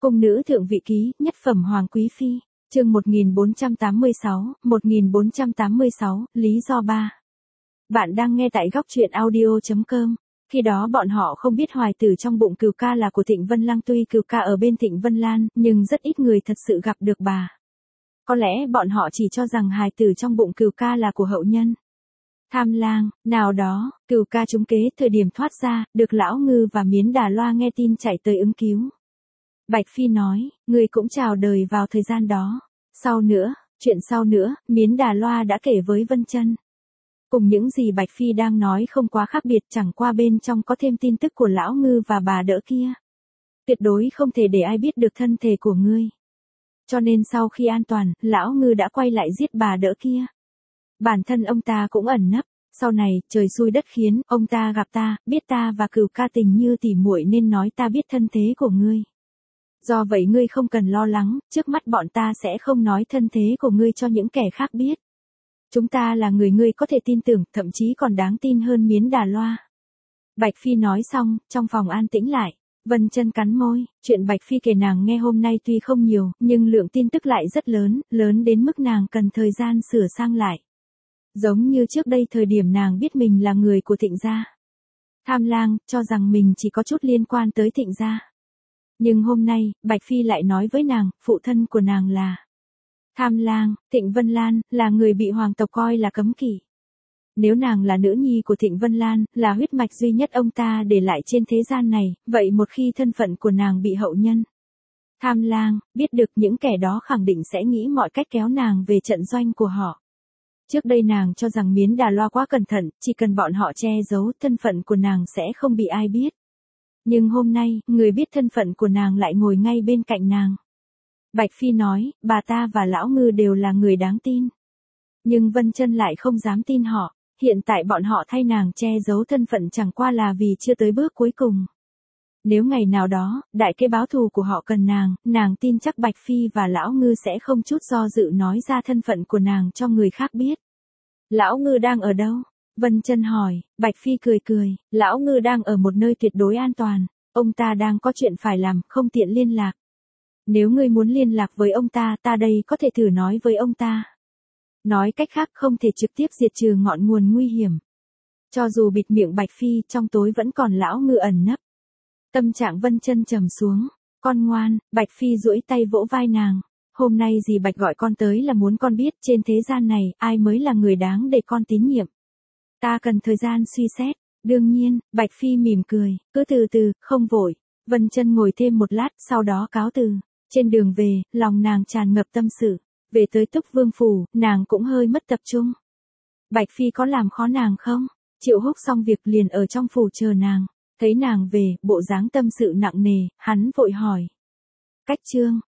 Cung nữ thượng vị ký, nhất phẩm hoàng quý phi, chương 1486, lý do 3. Bạn đang nghe tại góc truyện audio.com. Khi đó bọn họ không biết hoài tử trong bụng Cửu Ca là của Thịnh Vân Lang, tuy Cửu Ca ở bên Thịnh Vân Lan, nhưng rất ít người thật sự gặp được bà. Có lẽ bọn họ chỉ cho rằng hài tử trong bụng Cửu Ca là của hậu nhân. Tham lang, nào đó, Cửu Ca trúng kế, thời điểm thoát ra, được Lão Ngư và Miến Đà Loa nghe tin chạy tới ứng cứu. Bạch Phi nói, người cũng chào đời vào thời gian đó. Chuyện sau nữa, Miến Đà Loa đã kể với Vân Chân. Cùng những gì Bạch Phi đang nói không quá khác biệt, chẳng qua bên trong có thêm tin tức của Lão Ngư và bà đỡ kia. Tuyệt đối không thể để ai biết được thân thể của ngươi. Cho nên sau khi an toàn, Lão Ngư đã quay lại giết bà đỡ kia. Bản thân ông ta cũng ẩn nấp. Sau này, trời xui đất khiến, ông ta gặp ta, biết ta và Cửu Ca tình như tỉ muội nên nói ta biết thân thế của ngươi. Do vậy ngươi không cần lo lắng, trước mắt bọn ta sẽ không nói thân thế của ngươi cho những kẻ khác biết. Chúng ta là người ngươi có thể tin tưởng, thậm chí còn đáng tin hơn Miến Đà Loa. Bạch Phi nói xong, trong phòng an tĩnh lại. Vân Chân cắn môi, chuyện Bạch Phi kể nàng nghe hôm nay tuy không nhiều, nhưng lượng tin tức lại rất lớn, lớn đến mức nàng cần thời gian sửa sang lại. Giống như trước đây thời điểm nàng biết mình là người của Thịnh gia. Tham lang, cho rằng mình chỉ có chút liên quan tới Thịnh gia. Nhưng hôm nay, Bạch Phi lại nói với nàng, phụ thân của nàng là Tham lang, Thịnh Vân Lan, là người bị hoàng tộc coi là cấm kỵ. Nếu nàng là nữ nhi của Thịnh Vân Lan, là huyết mạch duy nhất ông ta để lại trên thế gian này, vậy một khi thân phận của nàng bị hậu nhân Tham lang biết được, những kẻ đó khẳng định sẽ nghĩ mọi cách kéo nàng về trận doanh của họ. Trước đây nàng cho rằng Miến Đà Loa quá cẩn thận, chỉ cần bọn họ che giấu thân phận của nàng sẽ không bị ai biết. Nhưng hôm nay, người biết thân phận của nàng lại ngồi ngay bên cạnh nàng. Bạch Phi nói, bà ta và Lão Ngư đều là người đáng tin. Nhưng Vân Chân lại không dám tin họ, hiện tại bọn họ thay nàng che giấu thân phận chẳng qua là vì chưa tới bước cuối cùng. Nếu ngày nào đó, đại kê báo thù của họ cần nàng tin chắc Bạch Phi và Lão Ngư sẽ không chút do dự nói ra thân phận của nàng cho người khác biết. Lão Ngư đang ở đâu? Vân Chân hỏi. Bạch Phi cười, Lão Ngư đang ở một nơi tuyệt đối an toàn, ông ta đang có chuyện phải làm, không tiện liên lạc. Nếu ngươi muốn liên lạc với ông ta, ta đây có thể thử nói với ông ta. Nói cách khác, không thể trực tiếp diệt trừ ngọn nguồn nguy hiểm. Cho dù bịt miệng Bạch Phi, trong tối vẫn còn Lão Ngư ẩn nấp. Tâm trạng Vân Chân trầm xuống. Con ngoan. Bạch Phi duỗi tay vỗ vai nàng. Hôm nay dì Bạch gọi con tới là muốn con biết trên thế gian này, ai mới là người đáng để con tín nhiệm. Ta cần thời gian suy xét. Đương nhiên, Bạch Phi mỉm cười, cứ từ từ, không vội. Vân Chân ngồi thêm một lát, sau đó cáo từ. Trên đường về, lòng nàng tràn ngập tâm sự. Về tới Túc Vương phủ, nàng cũng hơi mất tập trung. Bạch Phi có làm khó nàng không? Triệu Húc xong việc liền ở trong phủ chờ nàng. Thấy nàng về, bộ dáng tâm sự nặng nề, hắn vội hỏi. Cách chương,